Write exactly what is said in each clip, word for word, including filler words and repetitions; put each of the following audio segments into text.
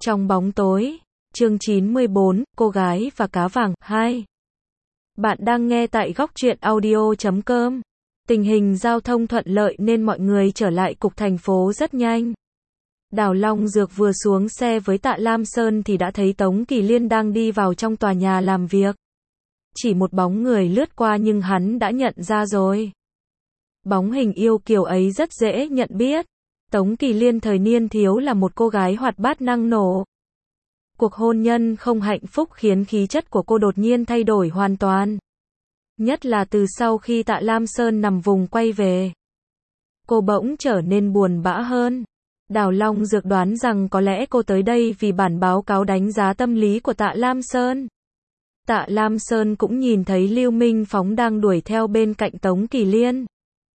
Trong bóng tối, chương chín mươi bốn, cô gái và cá vàng, hai. Bạn đang nghe tại góc truyện audio chấm com. Tình hình giao thông thuận lợi nên mọi người trở lại cục thành phố rất nhanh. Đào Long Dược vừa xuống xe với Tạ Lam Sơn thì đã thấy Tống Kỳ Liên đang đi vào trong tòa nhà làm việc. Chỉ một bóng người lướt qua nhưng hắn đã nhận ra rồi. Bóng hình yêu kiều ấy rất dễ nhận biết. Tống Kỳ Liên thời niên thiếu là một cô gái hoạt bát năng nổ. Cuộc hôn nhân không hạnh phúc khiến khí chất của cô đột nhiên thay đổi hoàn toàn. Nhất là từ sau khi Tạ Lam Sơn nằm vùng quay về. Cô bỗng trở nên buồn bã hơn. Đào Long Dược đoán rằng có lẽ cô tới đây vì bản báo cáo đánh giá tâm lý của Tạ Lam Sơn. Tạ Lam Sơn cũng nhìn thấy Lưu Minh Phóng đang đuổi theo bên cạnh Tống Kỳ Liên.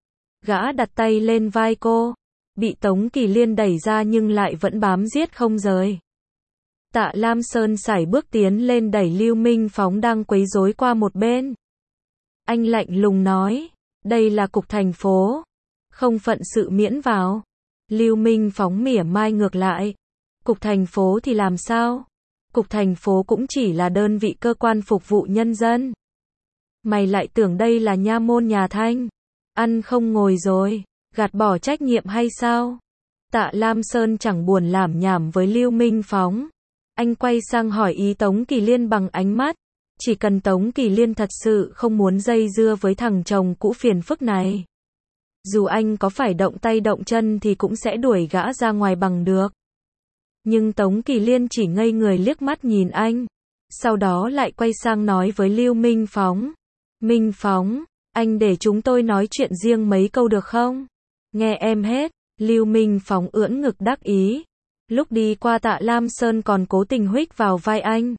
Gã đặt tay lên vai cô. Bị Tống Kỳ Liên đẩy ra nhưng lại vẫn bám giết không rời. Tạ Lam Sơn sải bước tiến lên đẩy Lưu Minh Phóng đang quấy rối qua một bên. Anh lạnh lùng nói, đây là cục thành phố, không phận sự miễn vào. Lưu Minh Phóng mỉa mai ngược lại, cục thành phố thì làm sao? Cục thành phố cũng chỉ là đơn vị cơ quan phục vụ nhân dân. Mày lại tưởng đây là nha môn nhà Thanh, ăn không ngồi rồi, gạt bỏ trách nhiệm hay sao? Tạ Lam Sơn chẳng buồn lảm nhảm với Lưu Minh Phóng. Anh quay sang hỏi ý Tống Kỳ Liên bằng ánh mắt. Chỉ cần Tống Kỳ Liên thật sự không muốn dây dưa với thằng chồng cũ phiền phức này. Dù anh có phải động tay động chân thì cũng sẽ đuổi gã ra ngoài bằng được. Nhưng Tống Kỳ Liên chỉ ngây người liếc mắt nhìn anh. Sau đó lại quay sang nói với Lưu Minh Phóng. Minh Phóng, anh để chúng tôi nói chuyện riêng mấy câu được không? Nghe em hết. Lưu Minh Phóng ưỡn ngực đắc ý. Lúc đi qua Tạ Lam Sơn còn cố tình huých vào vai anh.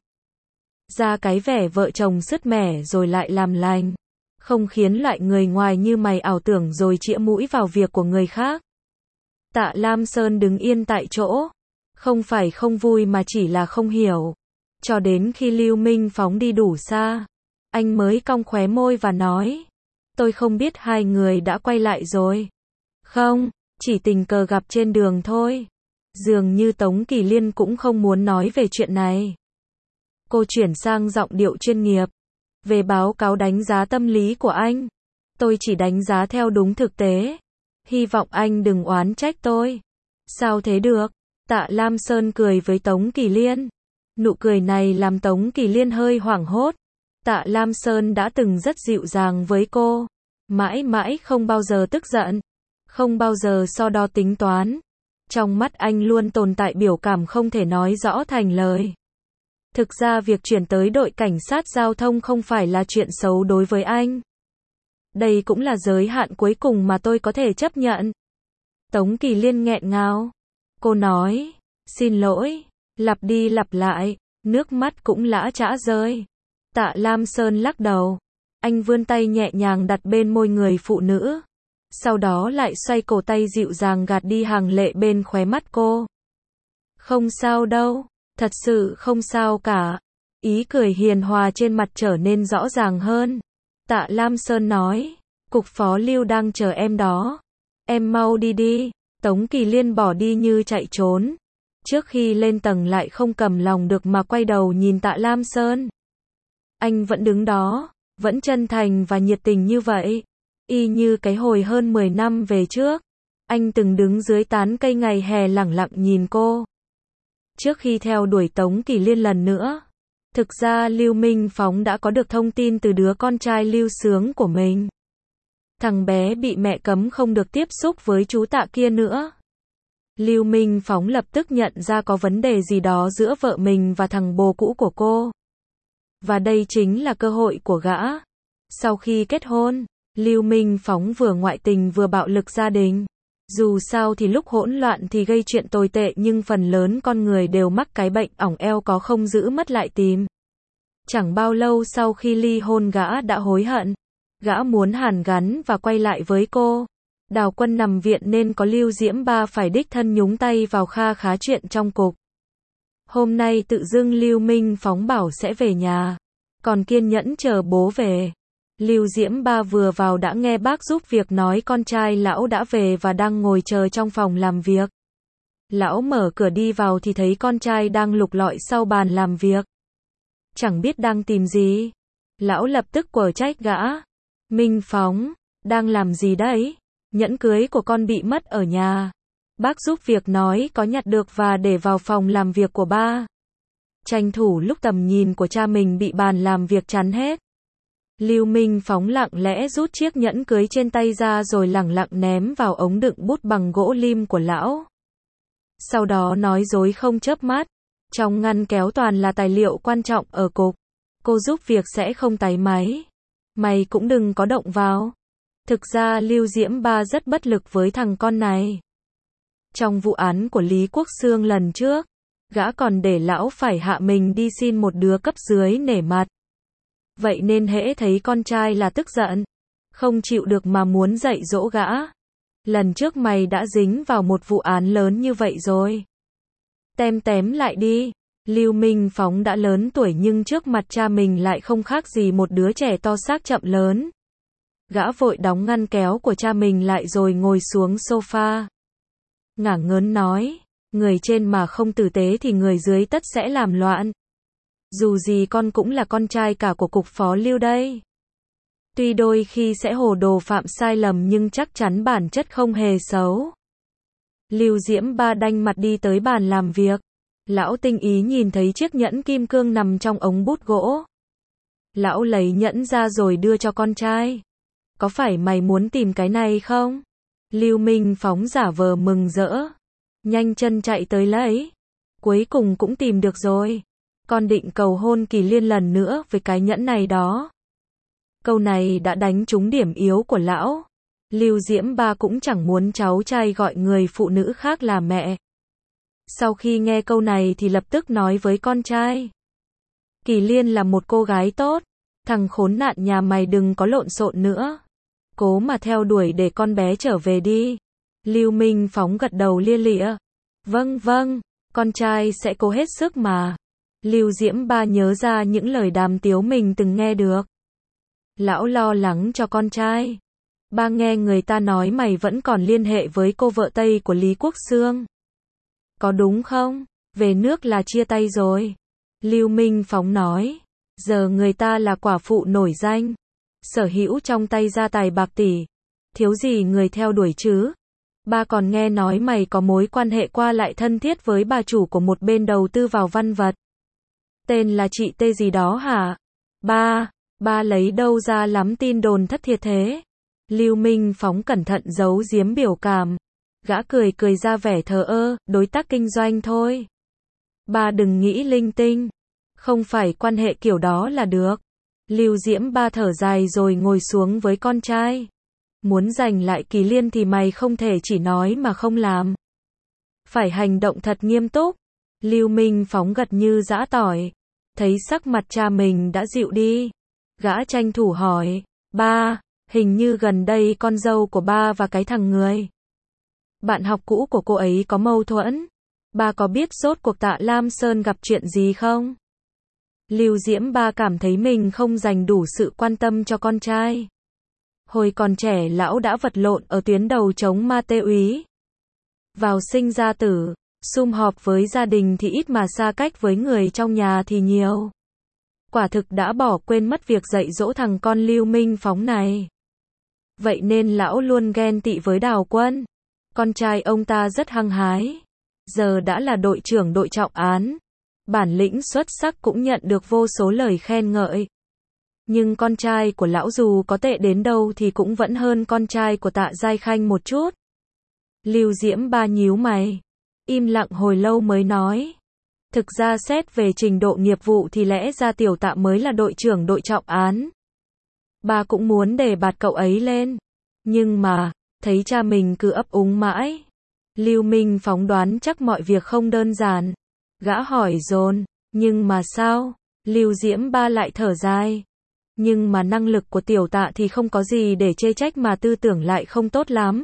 Ra cái vẻ vợ chồng sứt mẻ rồi lại làm lành. Không khiến loại người ngoài như mày ảo tưởng rồi chĩa mũi vào việc của người khác. Tạ Lam Sơn đứng yên tại chỗ. Không phải không vui mà chỉ là không hiểu. Cho đến khi Lưu Minh Phóng đi đủ xa, anh mới cong khóe môi và nói. Tôi không biết hai người đã quay lại rồi. Không, chỉ tình cờ gặp trên đường thôi. Dường như Tống Kỳ Liên cũng không muốn nói về chuyện này. Cô chuyển sang giọng điệu chuyên nghiệp. Về báo cáo đánh giá tâm lý của anh, tôi chỉ đánh giá theo đúng thực tế. Hy vọng anh đừng oán trách tôi. Sao thế được? Tạ Lam Sơn cười với Tống Kỳ Liên. Nụ cười này làm Tống Kỳ Liên hơi hoảng hốt. Tạ Lam Sơn đã từng rất dịu dàng với cô. Mãi mãi không bao giờ tức giận. Không bao giờ so đo tính toán. Trong mắt anh luôn tồn tại biểu cảm không thể nói rõ thành lời. Thực ra việc chuyển tới đội cảnh sát giao thông không phải là chuyện xấu đối với anh. Đây cũng là giới hạn cuối cùng mà tôi có thể chấp nhận. Tống Kỳ Liên nghẹn ngào. Cô nói, xin lỗi, lặp đi lặp lại, nước mắt cũng lã chã rơi. Tạ Lam Sơn lắc đầu. Anh vươn tay nhẹ nhàng đặt bên môi người phụ nữ. Sau đó lại xoay cổ tay dịu dàng gạt đi hàng lệ bên khóe mắt cô. Không sao đâu, thật sự không sao cả. Ý cười hiền hòa trên mặt trở nên rõ ràng hơn. Tạ Lam Sơn nói, cục phó Lưu đang chờ em đó. Em mau đi đi. Tống Kỳ Liên bỏ đi như chạy trốn. Trước khi lên tầng lại không cầm lòng được mà quay đầu nhìn Tạ Lam Sơn. Anh vẫn đứng đó, vẫn chân thành và nhiệt tình như vậy. Y như cái hồi hơn mười năm về trước. Anh từng đứng dưới tán cây ngày hè lẳng lặng nhìn cô. Trước khi theo đuổi Tống Kỳ Liên lần nữa. Thực ra Lưu Minh Phóng đã có được thông tin từ đứa con trai Lưu Sướng của mình. Thằng bé bị mẹ cấm không được tiếp xúc với chú Tạ kia nữa. Lưu Minh Phóng lập tức nhận ra có vấn đề gì đó giữa vợ mình và thằng bồ cũ của cô. Và đây chính là cơ hội của gã. Sau khi kết hôn, Lưu Minh Phóng vừa ngoại tình vừa bạo lực gia đình. Dù sao thì lúc hỗn loạn thì gây chuyện tồi tệ nhưng phần lớn con người đều mắc cái bệnh ỏng eo có không giữ mất lại tìm. Chẳng bao lâu sau khi ly hôn gã đã hối hận. Gã muốn hàn gắn và quay lại với cô. Đào Quân nằm viện nên có Lưu Diễm Ba phải đích thân nhúng tay vào kha khá chuyện trong cục. Hôm nay tự dưng Lưu Minh Phóng bảo sẽ về nhà. Còn kiên nhẫn chờ bố về. Lưu Diễm Ba vừa vào đã nghe bác giúp việc nói con trai lão đã về và đang ngồi chờ trong phòng làm việc. Lão mở cửa đi vào thì thấy con trai đang lục lọi sau bàn làm việc. Chẳng biết đang tìm gì. Lão lập tức quở trách gã. Minh Phóng, đang làm gì đấy? Nhẫn cưới của con bị mất ở nhà. Bác giúp việc nói có nhặt được và để vào phòng làm việc của ba. Tranh thủ lúc tầm nhìn của cha mình bị bàn làm việc chắn hết. Lưu Minh Phóng lặng lẽ rút chiếc nhẫn cưới trên tay ra rồi lẳng lặng ném vào ống đựng bút bằng gỗ lim của lão. Sau đó nói dối không chớp mắt. Trong ngăn kéo toàn là tài liệu quan trọng ở cục. Cô giúp việc sẽ không tái máy. Mày cũng đừng có động vào. Thực ra Lưu Diễm Ba rất bất lực với thằng con này. Trong vụ án của Lý Quốc Xương lần trước, gã còn để lão phải hạ mình đi xin một đứa cấp dưới nể mặt. Vậy nên hễ thấy con trai là tức giận, không chịu được mà muốn dạy dỗ gã. Lần trước mày đã dính vào một vụ án lớn như vậy rồi. Tem tém lại đi. Lưu Minh Phóng đã lớn tuổi nhưng trước mặt cha mình lại không khác gì một đứa trẻ to xác chậm lớn. Gã vội đóng ngăn kéo của cha mình lại rồi ngồi xuống sofa. Ngả ngớn nói, người trên mà không tử tế thì người dưới tất sẽ làm loạn. Dù gì con cũng là con trai cả của cục phó Lưu đây. Tuy đôi khi sẽ hồ đồ phạm sai lầm nhưng chắc chắn bản chất không hề xấu. Lưu Diễm Ba đanh mặt đi tới bàn làm việc. Lão tinh ý nhìn thấy chiếc nhẫn kim cương nằm trong ống bút gỗ. Lão lấy nhẫn ra rồi đưa cho con trai. Có phải mày muốn tìm cái này không? Lưu Minh Phóng giả vờ mừng rỡ. Nhanh chân chạy tới lấy. Cuối cùng cũng tìm được rồi. Con định cầu hôn Kỳ Liên lần nữa với cái nhẫn này đó. Câu này đã đánh trúng điểm yếu của lão. Lưu Diễm Ba cũng chẳng muốn cháu trai gọi người phụ nữ khác là mẹ. Sau khi nghe câu này thì lập tức nói với con trai. Kỳ Liên là một cô gái tốt. Thằng khốn nạn nhà mày đừng có lộn xộn nữa. Cố mà theo đuổi để con bé trở về đi. Lưu Minh Phóng gật đầu lia lịa. Vâng vâng, con trai sẽ cố hết sức mà. Lưu Diễm Ba nhớ ra những lời đàm tiếu mình từng nghe được. Lão lo lắng cho con trai. Ba nghe người ta nói mày vẫn còn liên hệ với cô vợ Tây của Lý Quốc Xương. Có đúng không? Về nước là chia tay rồi. Lưu Minh Phóng nói. Giờ người ta là quả phụ nổi danh. Sở hữu trong tay gia tài bạc tỷ. Thiếu gì người theo đuổi chứ? Ba còn nghe nói mày có mối quan hệ qua lại thân thiết với bà chủ của một bên đầu tư vào văn vật. Tên là chị Tê gì đó hả? Ba, ba lấy đâu ra lắm tin đồn thất thiệt thế? Lưu Minh Phóng cẩn thận giấu giếm biểu cảm. Gã cười cười ra vẻ thờ ơ, đối tác kinh doanh thôi. Ba đừng nghĩ linh tinh. Không phải quan hệ kiểu đó là được. Lưu Diễm Ba thở dài rồi ngồi xuống với con trai. Muốn giành lại Kỳ Liên thì mày không thể chỉ nói mà không làm. Phải hành động thật nghiêm túc. Lưu Minh Phóng gật như giã tỏi. Thấy sắc mặt cha mình đã dịu đi. Gã tranh thủ hỏi. Ba, hình như gần đây con dâu của ba và cái thằng người bạn học cũ của cô ấy có mâu thuẫn. Ba có biết rốt cuộc Tạ Lam Sơn gặp chuyện gì không? Lưu Diễm Ba cảm thấy mình không dành đủ sự quan tâm cho con trai. Hồi còn trẻ lão đã vật lộn ở tuyến đầu chống ma tê úy. Vào sinh ra tử, sum họp với gia đình thì ít mà xa cách với người trong nhà thì nhiều. Quả thực đã bỏ quên mất việc dạy dỗ thằng con Lưu Minh Phóng này. Vậy nên lão luôn ghen tị với Đào Quân. Con trai ông ta rất hăng hái. Giờ đã là đội trưởng đội trọng án. Bản lĩnh xuất sắc cũng nhận được vô số lời khen ngợi. Nhưng con trai của lão dù có tệ đến đâu thì cũng vẫn hơn con trai của Tạ Giai Khanh một chút. Lưu Diễm Ba nhíu mày. Im lặng hồi lâu mới nói. Thực ra xét về trình độ nghiệp vụ thì lẽ ra tiểu Tạ mới là đội trưởng đội trọng án. Ba cũng muốn đề bạt cậu ấy lên. Nhưng mà, thấy cha mình cứ ấp úng mãi. Lưu Minh Phóng đoán chắc mọi việc không đơn giản. Gã hỏi dồn, nhưng mà sao? Lưu Diễm Ba lại thở dài. Nhưng mà năng lực của tiểu Tạ thì không có gì để chê trách mà tư tưởng lại không tốt lắm.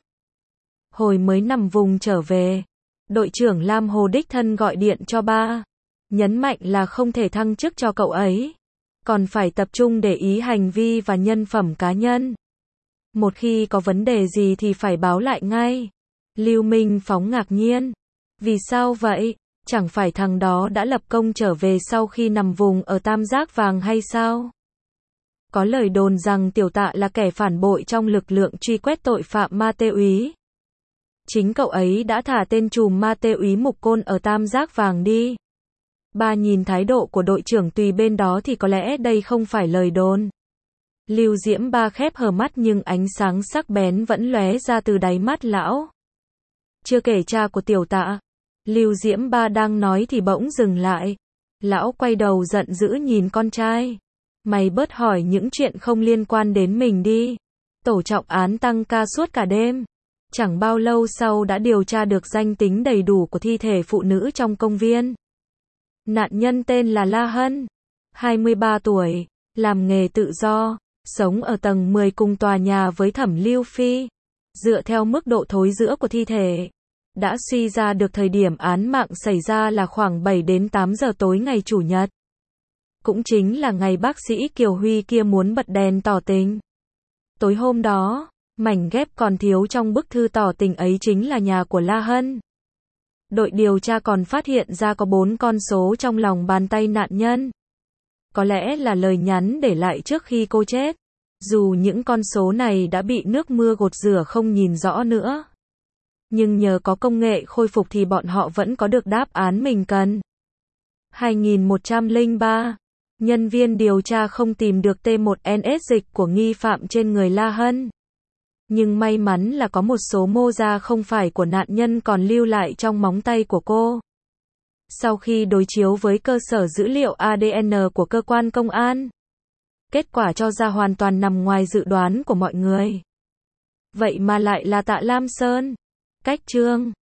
Hồi mới nằm vùng trở về, đội trưởng Lam Hồ đích thân gọi điện cho ba. Nhấn mạnh là không thể thăng chức cho cậu ấy. Còn phải tập trung để ý hành vi và nhân phẩm cá nhân. Một khi có vấn đề gì thì phải báo lại ngay. Lưu Minh Phóng ngạc nhiên. Vì sao vậy? Chẳng phải thằng đó đã lập công trở về sau khi nằm vùng ở Tam Giác Vàng hay sao? Có lời đồn rằng Tiểu Tạ là kẻ phản bội trong lực lượng truy quét tội phạm ma túy. Chính cậu ấy đã thả tên trùm ma túy Mục Côn ở Tam Giác Vàng đi. Ba nhìn thái độ của đội trưởng Tùy bên đó thì có lẽ đây không phải lời đồn. Lưu Diễm Ba khép hờ mắt nhưng ánh sáng sắc bén vẫn lóe ra từ đáy mắt lão. Chưa kể cha của Tiểu Tạ. Lưu Diễm Ba đang nói thì bỗng dừng lại. Lão quay đầu giận dữ nhìn con trai. Mày bớt hỏi những chuyện không liên quan đến mình đi. Tổ trọng án tăng ca suốt cả đêm. Chẳng bao lâu sau đã điều tra được danh tính đầy đủ của thi thể phụ nữ trong công viên. Nạn nhân tên là La Hân, hai mươi ba tuổi, làm nghề tự do, sống ở tầng mười cùng tòa nhà với Thẩm Lưu Phi. Dựa theo mức độ thối rữa của thi thể, đã suy ra được thời điểm án mạng xảy ra là khoảng bảy đến tám giờ tối ngày Chủ nhật. Cũng chính là ngày bác sĩ Kiều Huy kia muốn bật đèn tỏ tình. Tối hôm đó, mảnh ghép còn thiếu trong bức thư tỏ tình ấy chính là nhà của La Hân. Đội điều tra còn phát hiện ra có bốn con số trong lòng bàn tay nạn nhân. Có lẽ là lời nhắn để lại trước khi cô chết. Dù những con số này đã bị nước mưa gột rửa không nhìn rõ nữa. Nhưng nhờ có công nghệ khôi phục thì bọn họ vẫn có được đáp án mình cần. hai nghìn một trăm lẻ ba. Nhân viên điều tra không tìm được T một N S dịch của nghi phạm trên người La Hân. Nhưng may mắn là có một số mô da không phải của nạn nhân còn lưu lại trong móng tay của cô. Sau khi đối chiếu với cơ sở dữ liệu A D N của cơ quan công an, kết quả cho ra hoàn toàn nằm ngoài dự đoán của mọi người. Vậy mà lại là Tạ Lam Sơn. Cách chương